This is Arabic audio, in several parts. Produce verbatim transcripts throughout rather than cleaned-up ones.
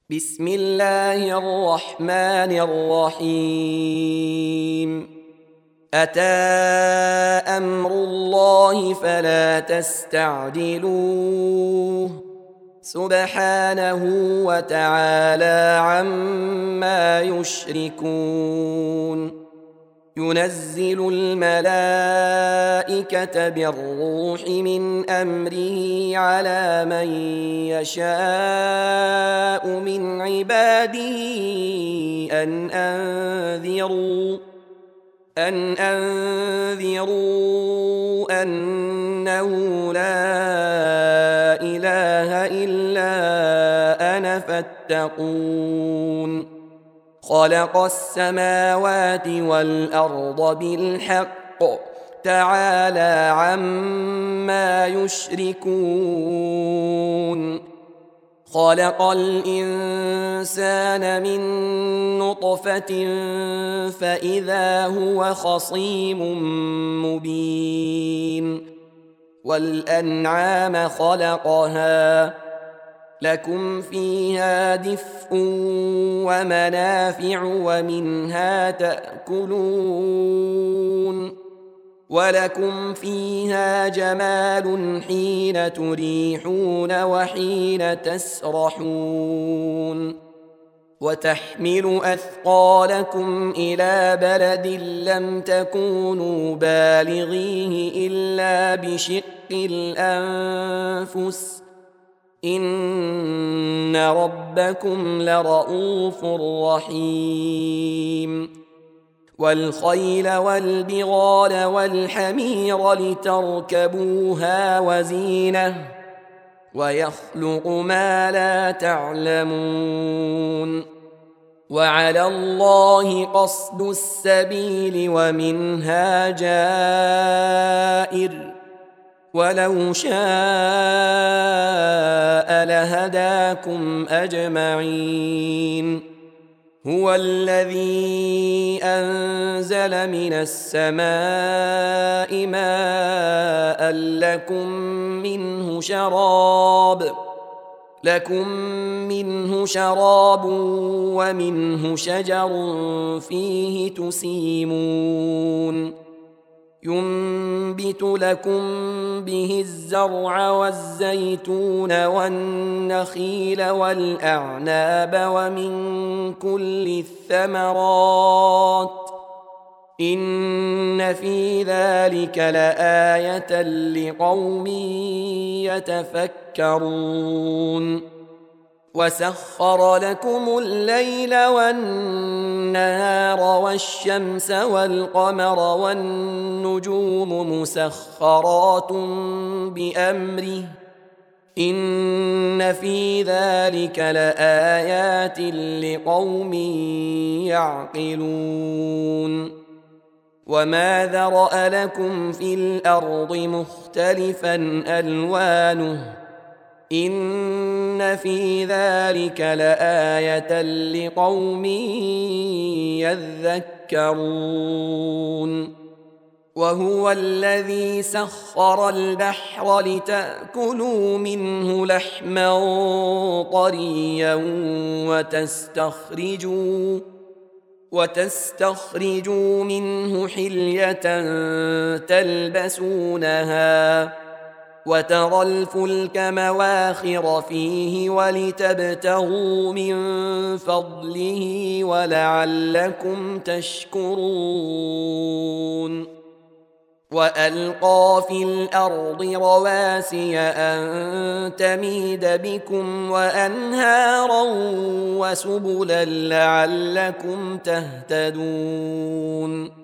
بسم الله الرحمن الرحيم. أتى أمر الله فلا تستعجلوه سبحانه وتعالى عما يشركون. ينزل الملائكة بالروح من أمره على من يشاء من عباده أن أنذروا أن أنذروا أنه لا إله إلا أنا فاتقون. خلق السماوات والأرض بالحق تعالى عما يشركون. خلق الإنسان من نطفة فإذا هو خصيم مبين. والأنعام خلقها لكم فيها دفء ومنافع ومنها تأكلون ولكم فيها جمال حين تريحون وحين تسرحون. وتحمل أثقالكم إلى بلد لم تكونوا بالغيه إلا بشق الأنفس إن ربكم لرؤوف رحيم. والخيل والبغال والحمير لتركبوها وزينة ويخلق ما لا تعلمون. وعلى الله قصد السبيل ومنها جائر ولو شاء لهداكم أجمعين. هو الذي أنزل من السماء ماء لكم منه شراب لكم منه شراب ومنه شجر فيه تسيمون. ينبت لكم به الزرع والزيتون والنخيل والأعناب ومن كل الثمرات إن في ذلك لآية لقوم يتفكرون. وسخر لكم الليل والنهار والشمس والقمر والنجوم مسخرات بأمره إن في ذلك لآيات لقوم يعقلون. وما ذرأ لكم في الأرض مختلفا ألوانه إن في ذلك لآية لقوم يذكرون. وهو الذي سخر البحر لتأكلوا منه لحما طريا وتستخرجوا وتستخرجوا منه حلية تلبسونها وترى الفلك مواخر فيه ولتبتغوا من فضله ولعلكم تشكرون. وألقى في الأرض رواسي أن تميد بكم وأنهارا وسبلا لعلكم تهتدون.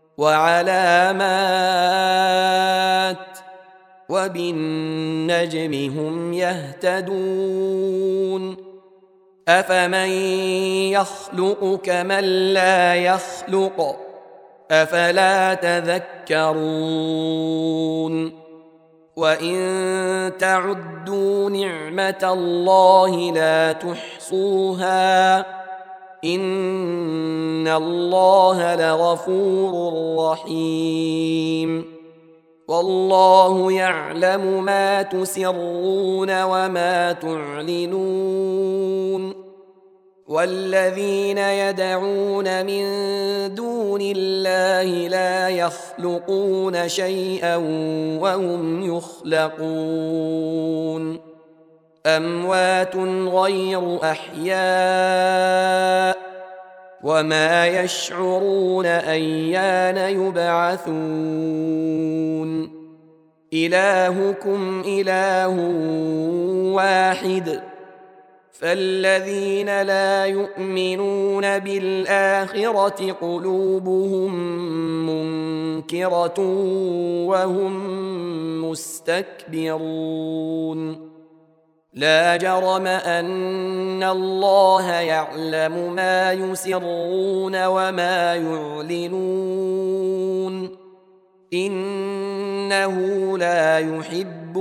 وعلامات وبالنجم هم يهتدون. أفمن يخلق كمن لا يخلق أفلا تذكرون. وإن تعدوا نعمة الله لا تحصوها إن الله لغفور رحيم. والله يعلم ما تسرون وما تعلنون والذين يدعون من دون الله لا يخلقون شيئا وهم يخلقون أموات غير أحياء وما يشعرون أيان يبعثون إلهكم إله واحد فالذين لا يؤمنون بالآخرة قلوبهم منكرة وهم مستكبرون لا جرم أن الله يعلم ما يسرون وما يعلنون إنه لا يحب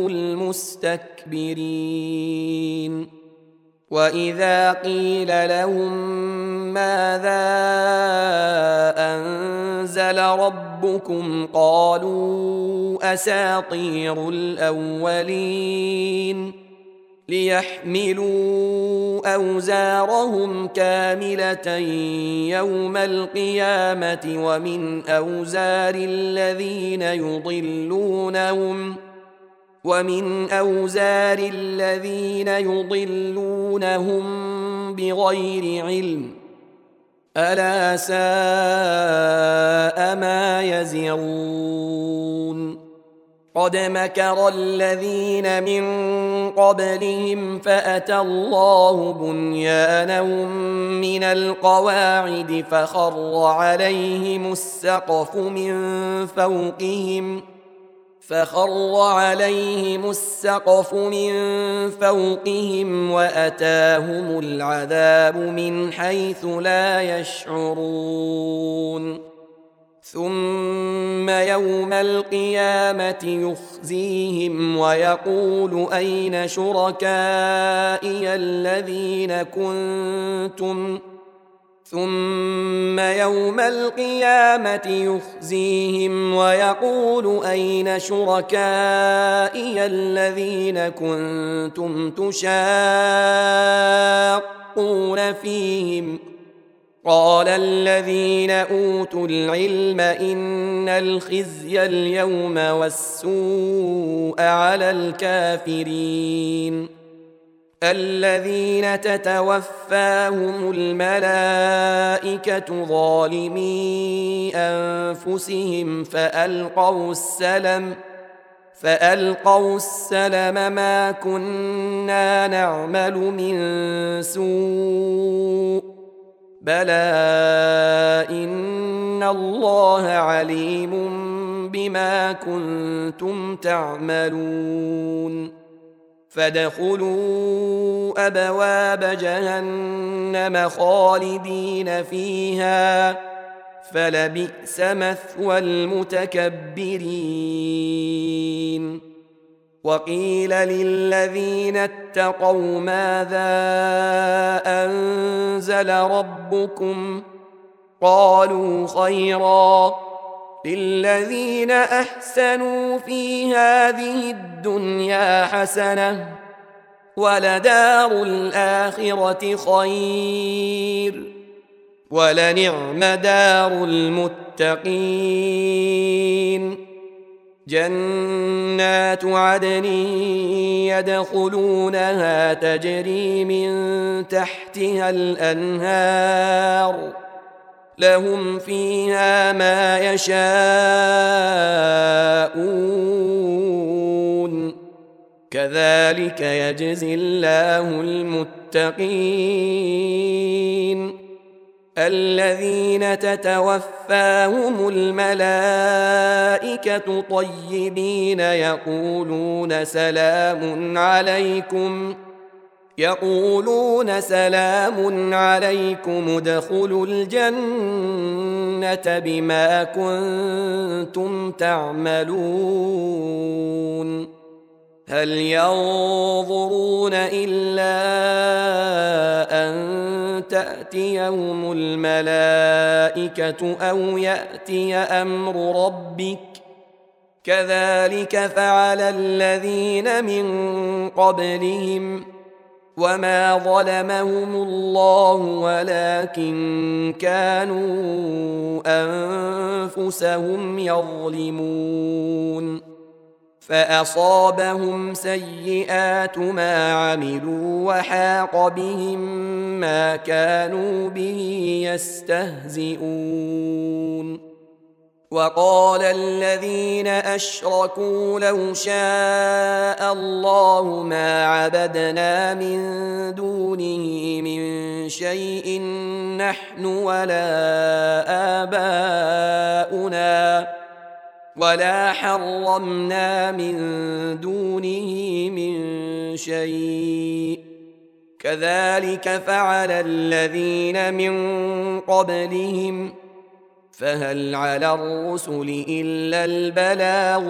المستكبرين وإذا قيل لهم ماذا أنزل ربكم قالوا أساطير الأولين ليحملوا أوزارهم كاملة يوم القيامة ومن أوزار الذين يضلونهم ومن أوزار الذين يضلونهم بغير علم ألا ساء ما يزرون قد مكر الذين من قبلهم فأتى الله بنيانهم من القواعد فخر عليهم السقف من فوقهم فخر عليهم السقف من فوقهم وأتاهم العذاب من حيث لا يشعرون ثم يوم القيامة يخزيهم ويقول أين شركائي الذين كنتم ثم يوم القيامة يخزيهم ويقول أين شركائي الذين كنتم تشاقون فيهم قال الذين أوتوا العلم إن الخزي اليوم والسوء على الكافرين الذين تتوفاهم الملائكة ظالمي أنفسهم فألقوا السلم فألقوا السلم ما كنا نعمل من سوء بلى إن الله عليم بما كنتم تعملون فادخلوا أبواب جهنم خالدين فيها فلبئس مثوى المتكبرين وقيل للذين اتقوا ماذا أنزل ربكم قالوا خيرا للذين أحسنوا في هذه الدنيا حسنة ولدار الآخرة خير ولنعم دار المتقين جنات عدن يدخلونها تجري من تحتها الأنهار لهم فيها ما يشاءون كذلك يجزي الله المتقين الذين تتوفاهم الملائكة طيبين يقولون سلام عليكم يقولون سلام عليكم ادخلوا الجنة بما كنتم تعملون هل ينظرون إلا أن تأتيهم الملائكة أو يأتي أمر ربك كذلك فعل الذين من قبلهم وما ظلمهم الله ولكن كانوا أنفسهم يظلمون فأصابهم سيئات ما عملوا وحاق بهم ما كانوا به يستهزئون وقال الذين أشركوا لو شاء الله ما عبدنا من دونه من شيء نحن ولا آباؤنا ولا حرمنا من دونه من شيء كذلك فعل الذين من قبلهم فهل على الرسل إلا البلاغ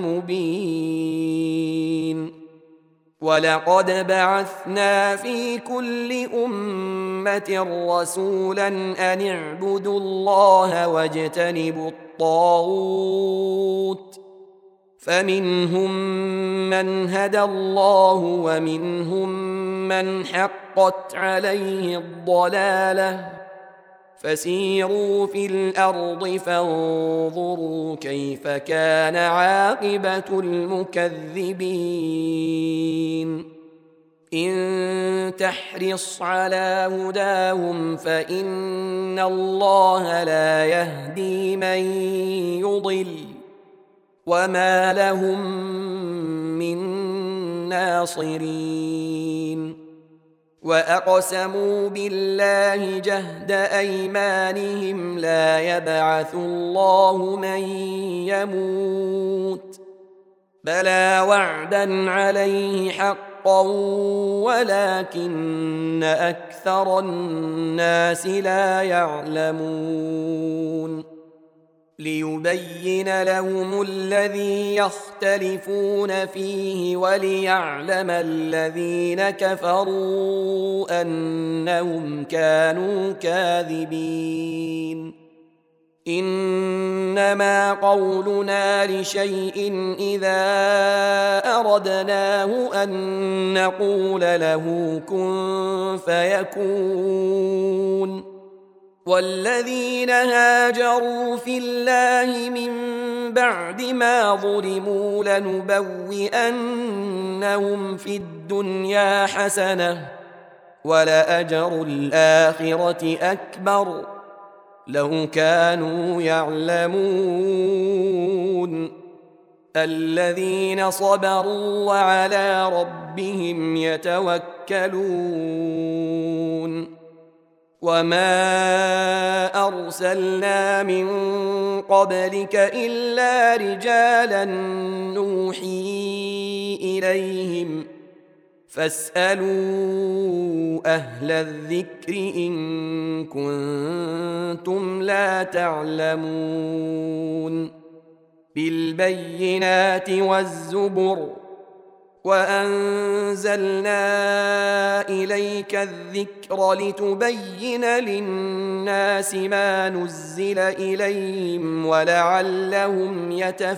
المبين ولقد بعثنا في كل أمة رسولا أن اعبدوا الله واجتنبوا الطاغوت فمنهم من هدى الله ومنهم من حقت عليه الضلالة فسيروا في الأرض فانظروا كيف كان عاقبة المكذبين إن تحرص على هداهم فإن الله لا يهدي من يضل وما لهم من ناصرين وأقسموا بالله جهد أيمانهم لا يبعث الله من يموت بلى وعدا عليه حقا ولكن أكثر الناس لا يعلمون ليبين لهم الذي يختلفون فيه وليعلم الذين كفروا أنهم كانوا كاذبين إنما قولنا لشيء إذا أردناه أن نقول له كن فيكون والذين هاجروا في الله من بعد ما ظلموا لنبوئنهم في الدنيا حسنة ولأجر الآخرة أكبر لو كانوا يعلمون الذين صبروا وعلى ربهم يتوكلون وما أرسلنا من قبلك إلا رجالا نوحي إليهم فاسألوا أهل الذكر إن كنتم لا تعلمون بالبينات والزبر وأنزلنا إليك الذكر لتبين للناس ما نزل إليهم ولعلهم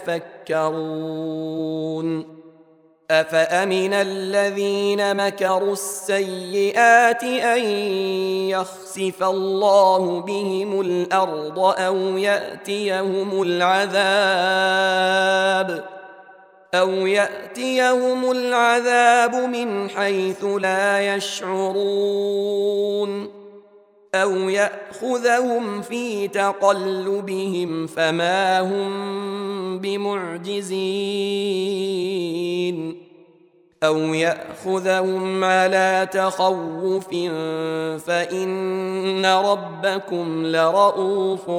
يتفكرون أفأمن الذين مكروا السيئات أن يخسف الله بهم الأرض أو يأتيهم العذاب أو يأتيهم العذاب من حيث لا يشعرون أو يأخذهم في تقلبهم فما هم بمعجزين أو يأخذهم على تخوف فإن ربكم لرءوف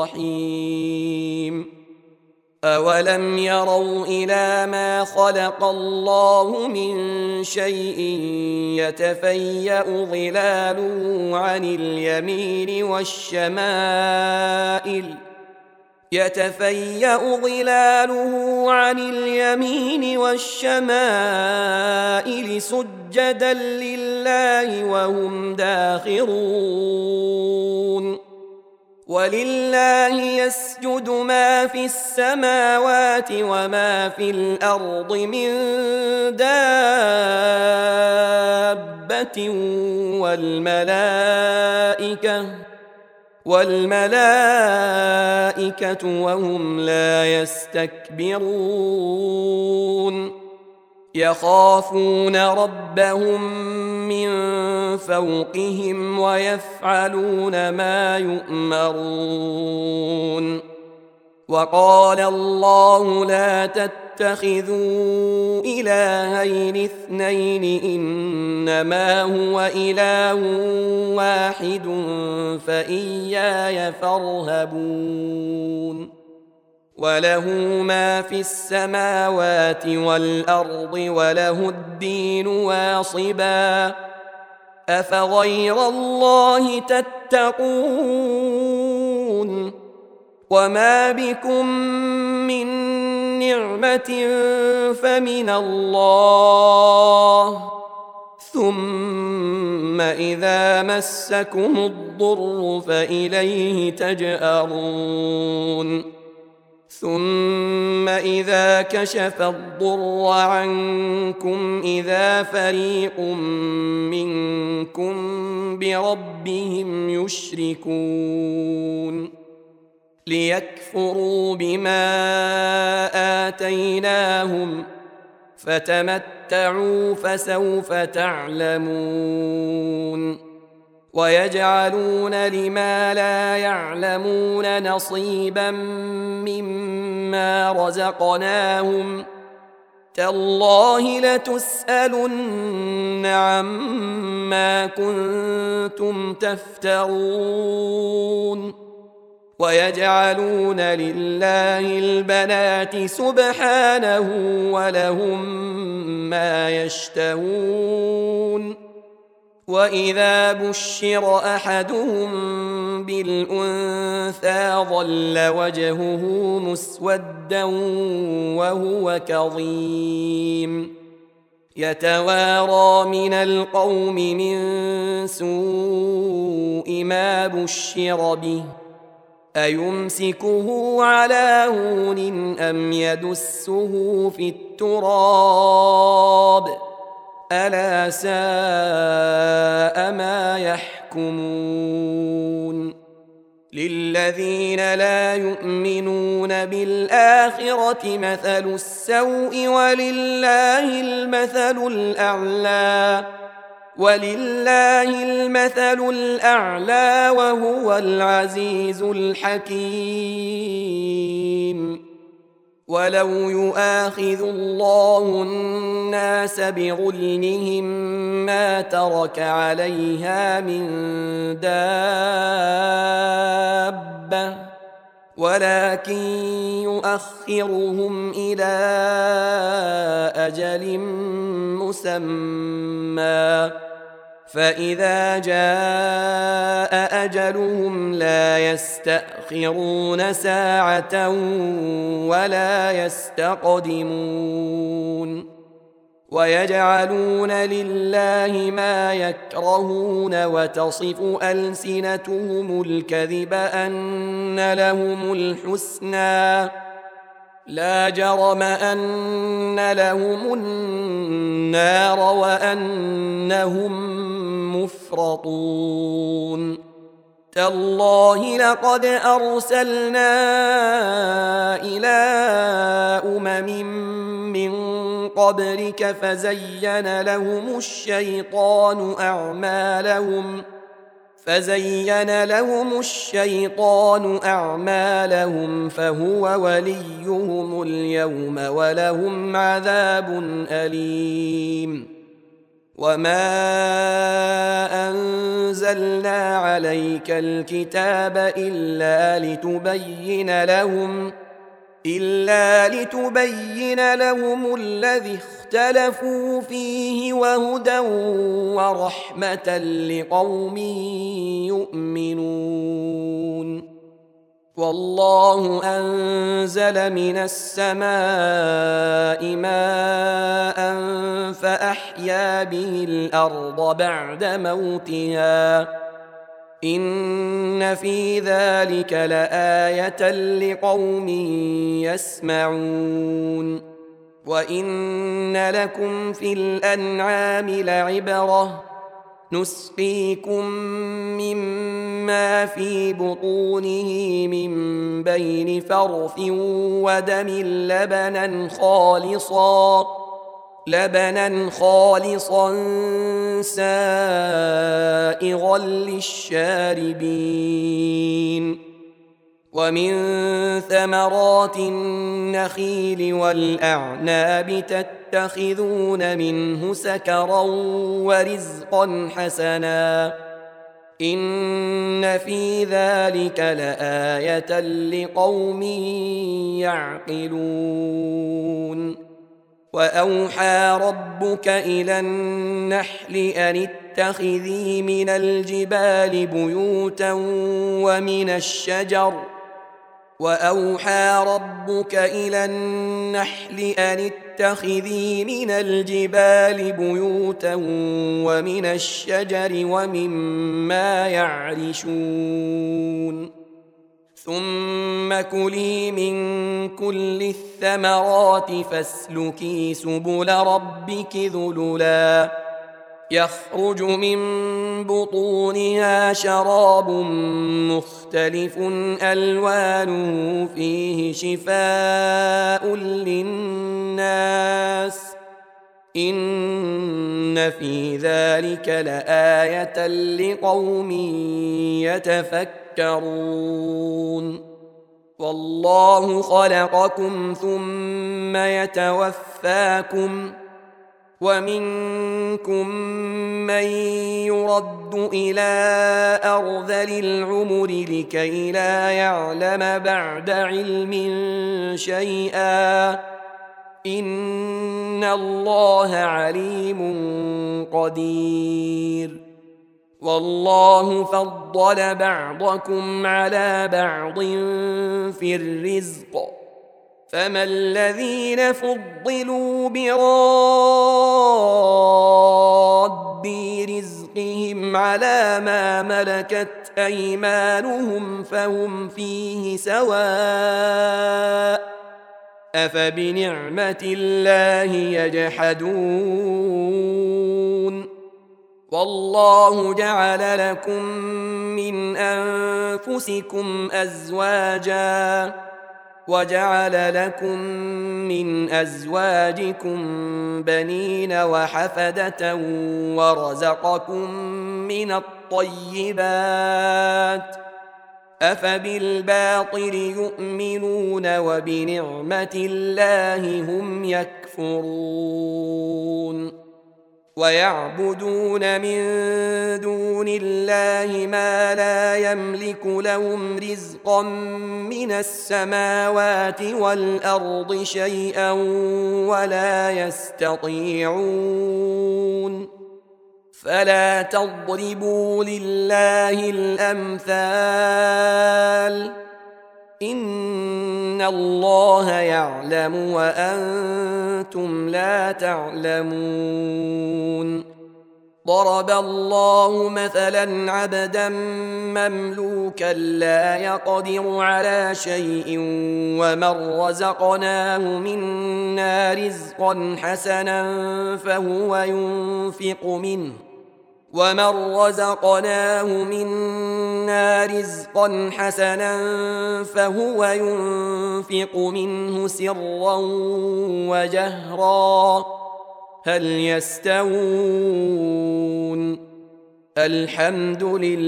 رحيم أولم يروا إلى ما خلق الله من شيء يتفيأ ظلاله عن اليمين والشمائل يتفيأ ظلاله عن اليمين والشمائل سجدا لله وهم داخرون ولله يسجد ما في السماوات وما في الأرض من دابة والملائكة والملائكة وهم لا يستكبرون يخافون ربهم من فوقهم ويفعلون ما يؤمرون وقال الله لا تتخذوا إلهين اثنين إنما هو إله واحد فإياي فارهبون وله ما في السماوات والأرض وله الدين واصبا أفغير الله تتقون وما بكم من نعمة فمن الله ثم إذا مسكم الضر فإليه تجأرون ثم إذا كشف الضر عنكم إذا فريق منكم بربهم يشركون ليكفروا بما آتيناهم فتمتعوا فسوف تعلمون ويجعلون لما لا يعلمون نصيبا مما رزقناهم تالله لتسألن عما كنتم تفترون ويجعلون لله البنات سبحانه ولهم ما يشتهون وإذا بشر أحدهم بالأنثى ظل وجهه مسودا وهو كظيم يتوارى من القوم من سوء ما بشر به أيمسكه على هون أم يدسه في التراب ألا ساء ما يحكمون للذين لا يؤمنون بالآخرة مثل السوء ولله المثل الأعلى ولله المثل الأعلى وهو العزيز الحكيم ولو يؤاخذ الله الناس بظلمهم ما ترك عليها من دابة ولكن يؤخرهم إلى أجل مسمى فإذا جاء أجلهم لا يستأخرون ساعة ولا يستقدمون ويجعلون لله ما يكرهون وتصف ألسنتهم الكذب أن لهم الحسنى لا جرم أن لهم النار وأنهم مفرطون تالله لقد أرسلنا إلى أمم من قبلك فزين لهم الشيطان أعمالهم فزين لهم الشيطان أعمالهم فهو وليهم اليوم ولهم عذاب أليم وما أنزلنا عليك الكتاب إلا لتبين لهم إلا لتبين لهم الذي اختلفوا فيه وهدى ورحمة لقوم يؤمنون والله أنزل من السماء ماء فأحيا به الأرض بعد موتها إن في ذلك لآية لقوم يسمعون. وإن لكم في الأنعام لعبرة نسقيكم مما في بطونه من بين فرث ودم لبنا خالصا لبنا خالصا سائغا للشاربين. ومن ثمرات النخيل والأعناب تتخذون منه سكرا ورزقا حسنا إن في ذلك لآية لقوم يعقلون. وأوحى ربك إلى النحل أن اتخذي من الجبال بيوتا ومن الشجر وأوحى ربك إلى النحل أن اتخذي من الجبال بيوتا ومن الشجر ومما يعرشون. ثم كلي من كل الثمرات فاسلكي سبل ربك ذللا يخرج من بطونها شراب مختلف ألوانه فيه شفاء للناس إن في ذلك لآية لقوم يتفكرون. والله خلقكم ثم يتوفاكم ومنكم من يرد إلى أرذل العمر لكي لا يعلم بعد علم شيئا إن الله عليم قدير. والله فضل بعضكم على بعض في الرزق فما الذين فضلوا براد رزقهم على ما ملكت أيمانهم فهم فيه سواء أفبنعمة الله يجحدون. والله جعل لكم من أنفسكم أزواجا وجعل لكم من أزواجكم بنين وحفدة ورزقكم من الطيبات أفبالباطل يؤمنون وبنعمة الله هم يكفرون. ويعبدون من دون الله ما لا يملك لهم رزقا من السماوات والأرض شيئا ولا يستطيعون. فلا تضربوا لله الأمثال إن الله يعلم وأنتم لا تعلمون. ضرب الله مثلا عبدا مملوكا لا يقدر على شيء ومن رزقناه منا رزقا حسنا فهو ينفق منه ومن رزقناه منا رزقا حسنا فهو ينفق منه سرا وجهرا هل يستوون الحمد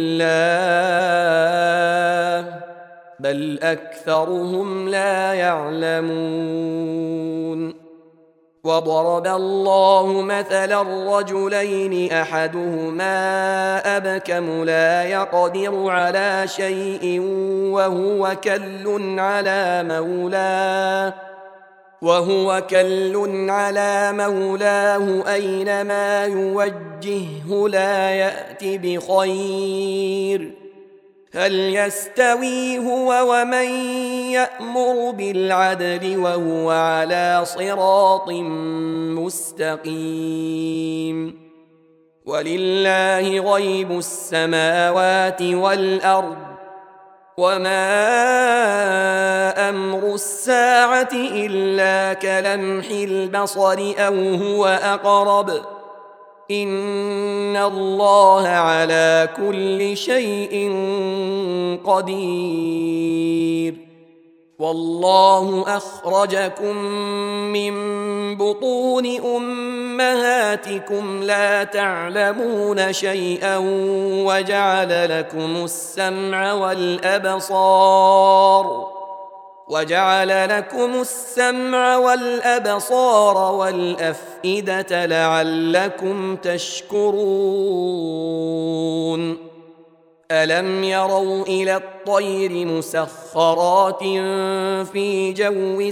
لله بل أكثرهم لا يعلمون. وضرب الله مثلا رجلين أحدهما أبكم لا يقدر على شيء وهو كل على مولاه وهو كل على مولاه أينما يوجهه لا يأت بخير هل يستوي هو ومن يأمر بالعدل وهو على صراط مستقيم. ولله غيب السماوات والأرض وما أمر الساعة إلا كلمح البصر أو هو أقرب إن الله على كل شيء قدير والله أخرجكم من بطون أمهاتكم لا تعلمون شيئا وجعل لكم السمع والأبصار وجعل لكم السمع والأبصار والأفئدة لعلكم تشكرون ألم يروا إلى الطير مسخرات في جو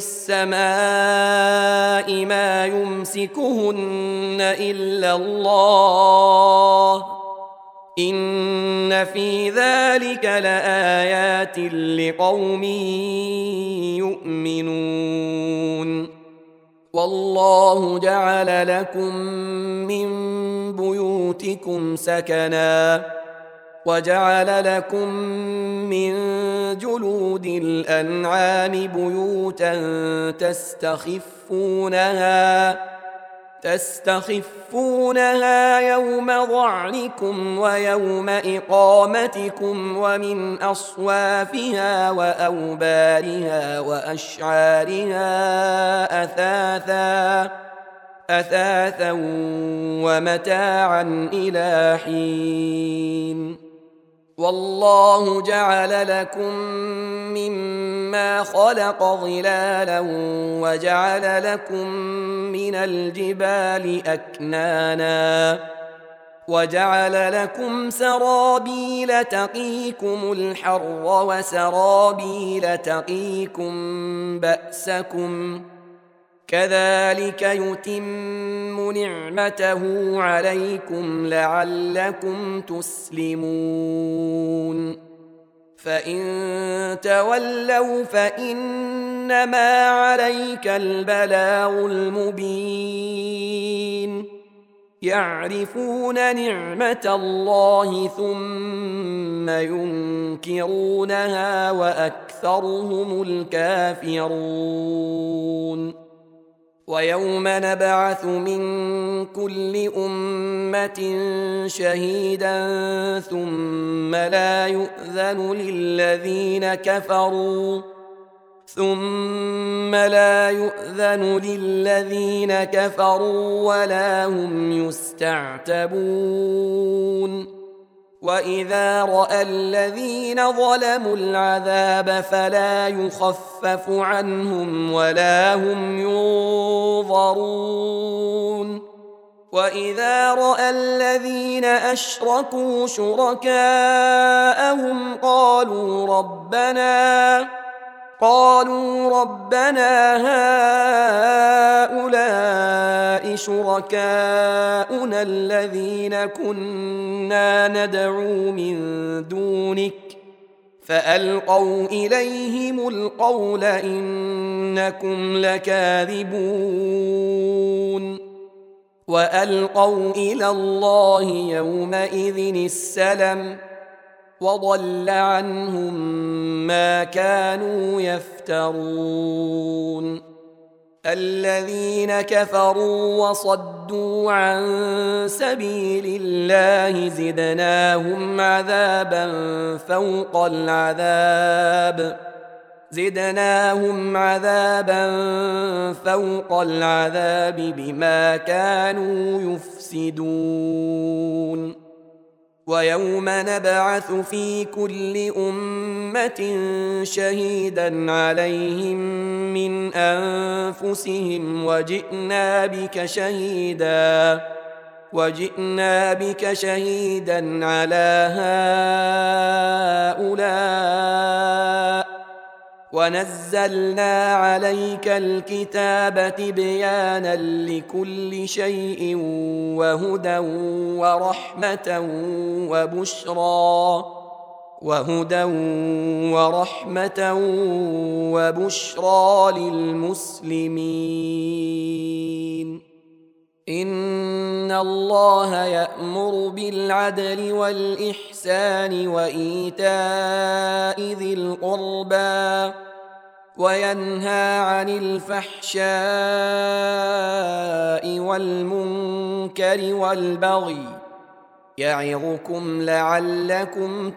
السماء ما يمسكهن إلا الله إن في ذلك لآيات لقوم يؤمنون والله جعل لكم من بيوتكم سكنا وجعل لكم من جلود الأنعام بيوتا تستخفونها تستخفونها يوم ظعنكم ويوم إقامتكم ومن أصوافها وأوبارها وأشعارها أثاثا أثاثا ومتاعا إلى حين والله جعل لكم مما خلق ظلالا وجعل لكم من الجبال أكنانا وجعل لكم سرابيل تقيكم الحر وسرابيل تقيكم بأسكم كذلك يتم نعمته عليكم لعلكم تسلمون فإن تولوا فإنما عليك البلاغ المبين يعرفون نعمة الله ثم ينكرونها وأكثرهم الكافرون ويوم نبعث من كل أمة شهيدا ثم لا يؤذن للذين كفروا ثم لا يؤذن للذين كفروا ولا هم يستعتبون وإذا رأى الذين ظلموا العذاب فلا يخفف عنهم ولا هم ينظرون وإذا رأى الذين أشركوا شركاءهم قالوا ربنا قالوا ربنا هؤلاء شركاؤنا الذين كنا ندعو من دونك فألقوا إليهم القول إنكم لكاذبون وألقوا إلى الله يومئذ السلم وضل عنهم ما كانوا يفترون الذين كفروا وصدوا عن سبيل الله زدناهم عذابا فوق العذاب زدناهم عذابا فوق العذاب بما كانوا يفسدون ويوم نبعث في كل أمة شهيدا عليهم من أنفسهم وجئنا بك شهيدا وجئنا بك شهيدا على هؤلاء ونزلنا عليك الكتاب تبيانا لكل شيء وهدى ورحمة وبشرى وهدى ورحمة وبشرى للمسلمين إن الله يأمر بالعدل والإحسان وإيتاء ذي القربى وينهى عن الفحشاء والمنكر والبغي يعظكم لعلكم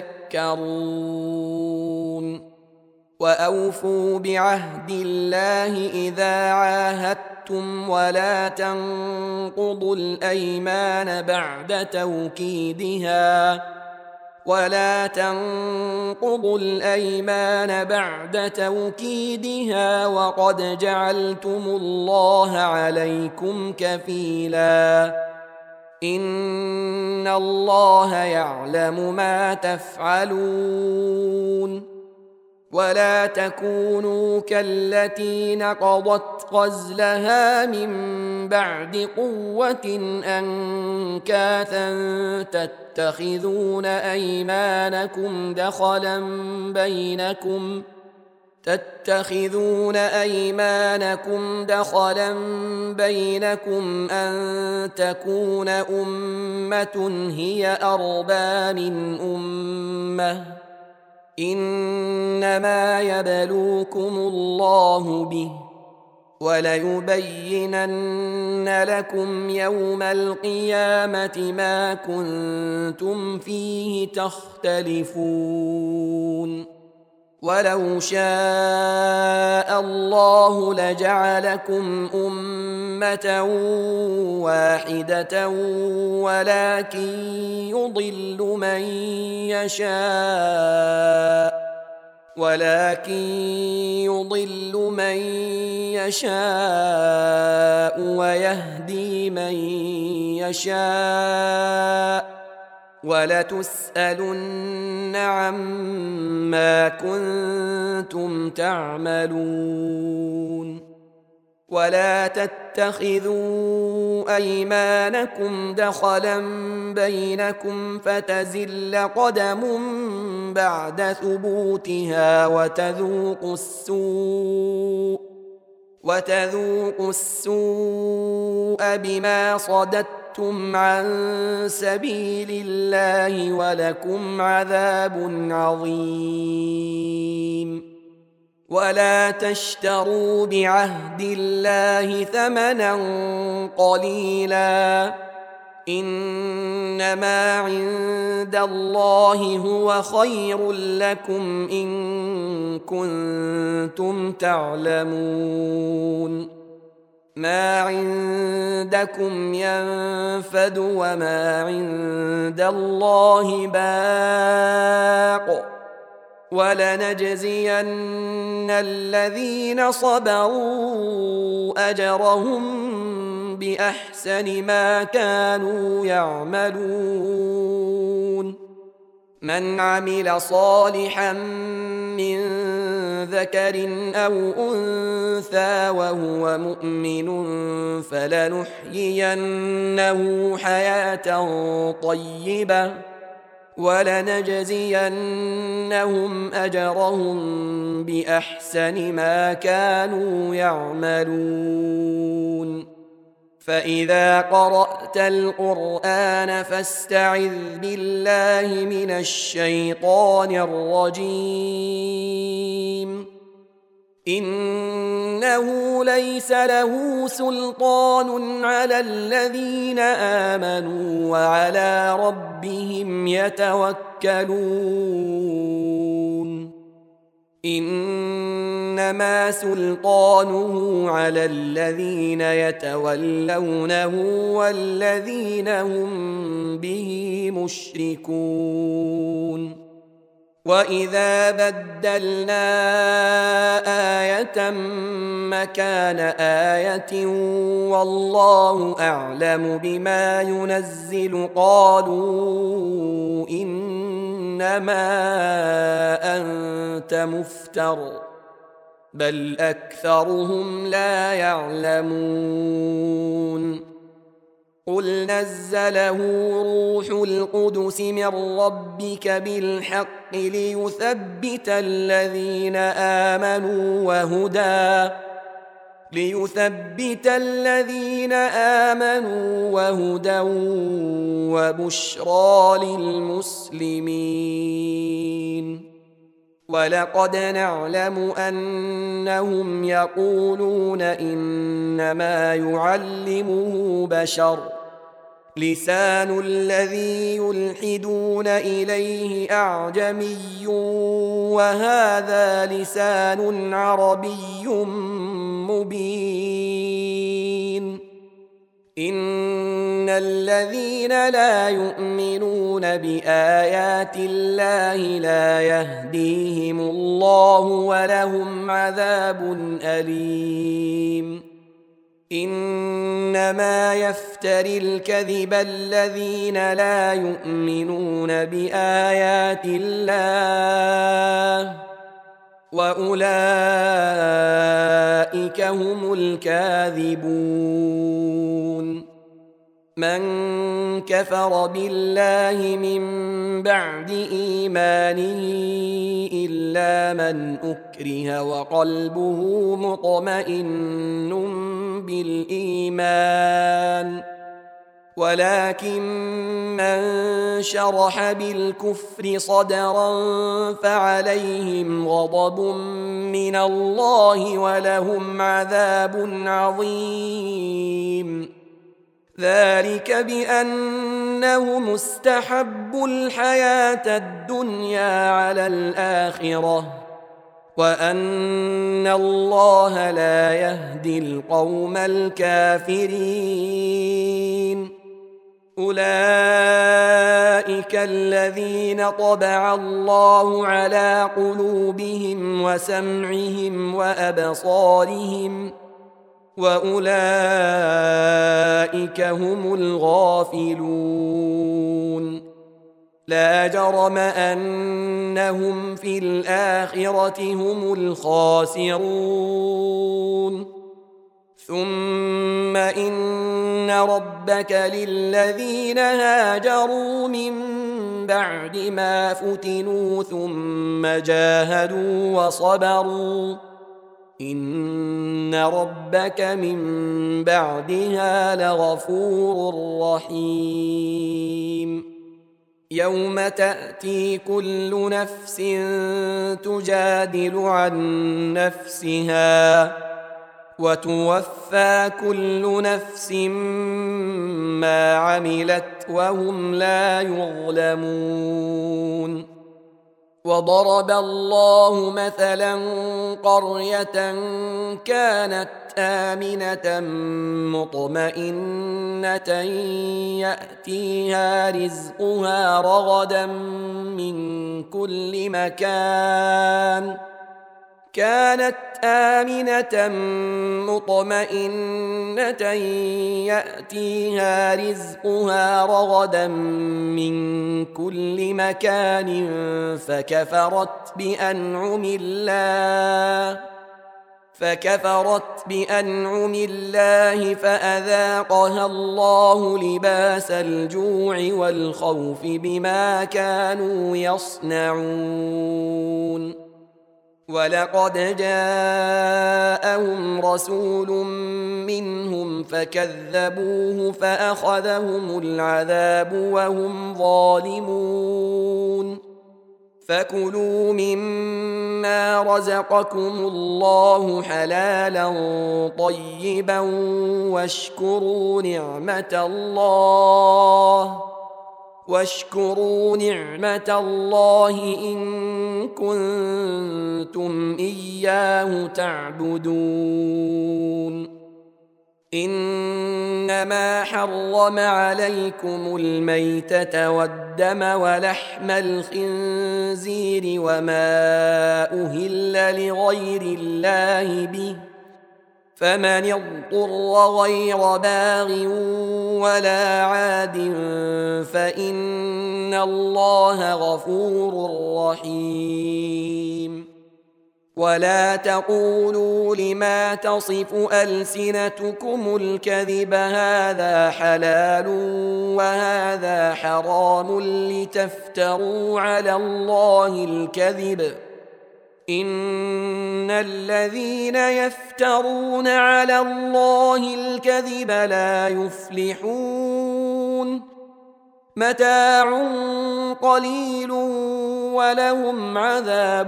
تذكرون وأوفوا بعهد الله إذا عاهدتم ولا تنقضوا الأيمان بعد توكيدها ولا تنقضوا الأيمان بعد توكيدها وقد جعلتم الله عليكم كفيلا إن الله يعلم ما تفعلون ولا تكونوا كالتي نقضت غزلها من بعد قوة أنكاثا تتخذون أيمانكم دخلا بينكم تتخذون أيمانكم دخلا بينكم أن تكون أمة هي أربى من أمة إنما يبلوكم الله به وليبينن لكم يوم القيامة ما كنتم فيه تختلفون ولو شاء الله لجعلكم أمة واحدة ولكن يضل من يشاء ولكن يضل من يشاء ويهدي من يشاء ولتسألن عما كنتم تعملون ولا تتخذوا أيمانكم دخلا بينكم فتزل قدم بعد ثبوتها وتذوقوا السوء وتذوقوا السوء بما صددتم عن سبيل الله ولكم عذاب عظيم ولا تشتروا بعهد الله ثمنا قليلا إنما عند الله هو خير لكم إن كنتم تعلمون ما عندكم ينفد وما عند الله باق ولنجزين الذين صبروا أجرهم بأحسن ما كانوا يعملون من عمل صالحا من ذكر أو أنثى وهو مؤمن فلنحيينه حياة طيبة ولنجزينهم أجرهم بأحسن ما كانوا يعملون فإذا قرأت القرآن فاستعذ بالله من الشيطان الرجيم إنه ليس له سلطان على الذين آمنوا وعلى ربهم يتوكلون إنما سلطانه على الذين يتولونه والذين هم به مشركون وإذا بدلنا آية مكان آية والله أعلم بما ينزل قالوا إنما أنت مفتر بل أكثرهم لا يعلمون قل نزله روح القدس من ربك بالحق ليثبت الذين آمنوا وهدى ليثبت الذين آمنوا وهدى وبشرى للمسلمين. ولقد نعلم أنهم يقولون إنما يعلمه بشر، لسان الذي يلحدون إليه أعجمي وهذا لسان عربي مبين. إن الذين لا يؤمنون بآيات الله لا يهديهم الله ولهم عذاب أليم. إنما يفتري الكذب الذين لا يؤمنون بآيات الله وأولئك هم الكاذبون. من كفر بالله من بعد إيمانه إلا من أكره وقلبه مطمئن بالإيمان، ولكن من شرح بالكفر صدرا فعليهم غضب من الله ولهم عذاب عظيم. ذلك بأنهم استحبوا الحياة الدنيا على الآخرة وأن الله لا يهدي القوم الكافرين. أولئك الذين طبع الله على قلوبهم وسمعهم وأبصارهم وأولئك هم الغافلون. لا جرم أنهم في الآخرة هم الخاسرون. ثم إن ربك للذين هاجروا من بعد ما فتنوا ثم جاهدوا وصبروا إن ربك من بعدها لغفور رحيم. يوم تأتي كل نفس تجادل عن نفسها وتوفى كل نفس ما عملت وهم لا يظلمون. وضرب الله مثلا قرية كانت آمنة مطمئنة يأتيها رزقها رغدا من كل مكان كانت آمنة مطمئنة يأتيها رزقها رغدا من كل مكان فكفرت بأنعم الله فكفرت بأنعم الله فأذاقها الله لباس الجوع والخوف بما كانوا يصنعون. ولقد جاءهم رسول منهم فكذبوه فأخذهم العذاب وهم ظالمون. فكلوا مما رزقكم الله حلالا طيبا واشكروا نعمة الله واشكروا نعمة الله إن كنتم إياه تعبدون. إنما حرم عليكم الميتة والدم ولحم الخنزير وما أهل لغير الله به فمن اضطر غير باغ ولا عاد فإن الله غفور رحيم. ولا تقولوا لما تصف ألسنتكم الكذب هذا حلال وهذا حرام لتفتروا على الله الكذب إن الذين يفترون على الله الكذب لا يفلحون متاع قليل ولهم عذاب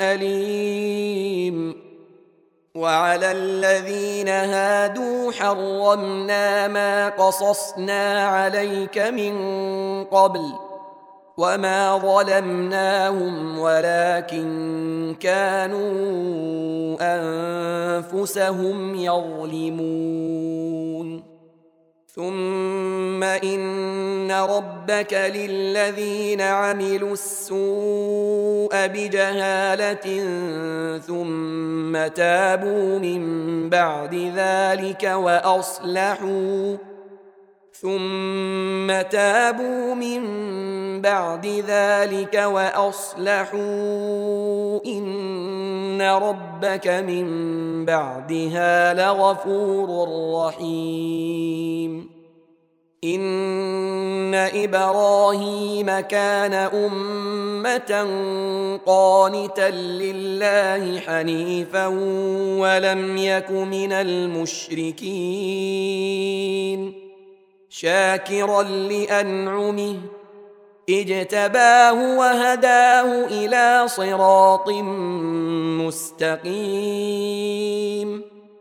أليم وعلى الذين هادوا حرمنا ما قصصنا عليك من قبل وما ظلمناهم ولكن كانوا أنفسهم يظلمون ثم إن ربك للذين عملوا السوء بجهالة ثم تابوا من بعد ذلك وأصلحوا ثم تابوا من بعد ذلك وأصلحوا إن ربك من بعدها لغفور رحيم إن إبراهيم كان أمة قانتا لله حنيفا ولم يك من المشركين شاكرا لأنعمه اجتباه وهداه إلى صراط مستقيم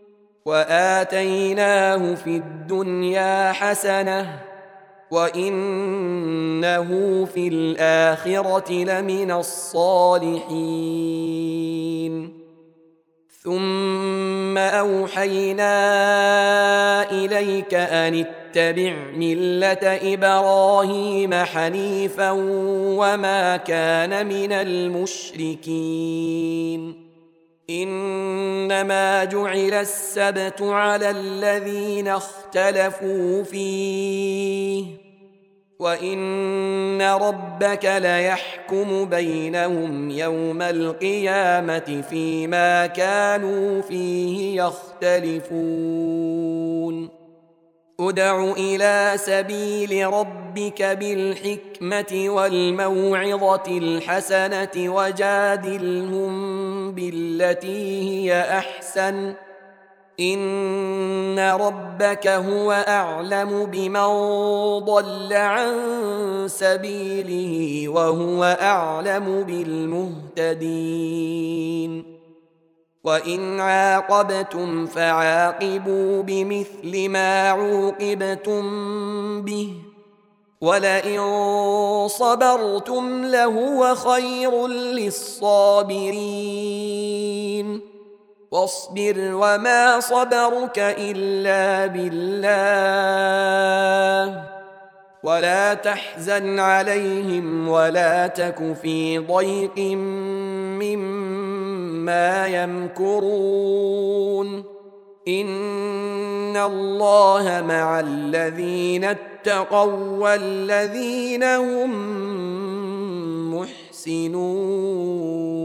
وآتيناه في الدنيا حسنة وإنه في الآخرة لمن الصالحين ثم أوحينا إليك أن اتبع ملة إبراهيم حنيفا وما كان من المشركين إنما جعل السبت على الذين اختلفوا فيه وإن ربك ليحكم بينهم يوم القيامة فيما كانوا فيه يختلفون ادع إلى سبيل ربك بالحكمة والموعظة الحسنة وجادلهم بالتي هي أحسن إن ربك هو أعلم بمن ضل عن سبيله وهو أعلم بالمهتدين وإن عاقبتم فعاقبوا بمثل ما عوقبتم به ولئن صبرتم لهو خير للصابرين واصبر وما صبرك إلا بالله ولا تحزن عليهم ولا تك في ضيق مما يمكرون إن الله مع الذين اتقوا والذين هم محسنون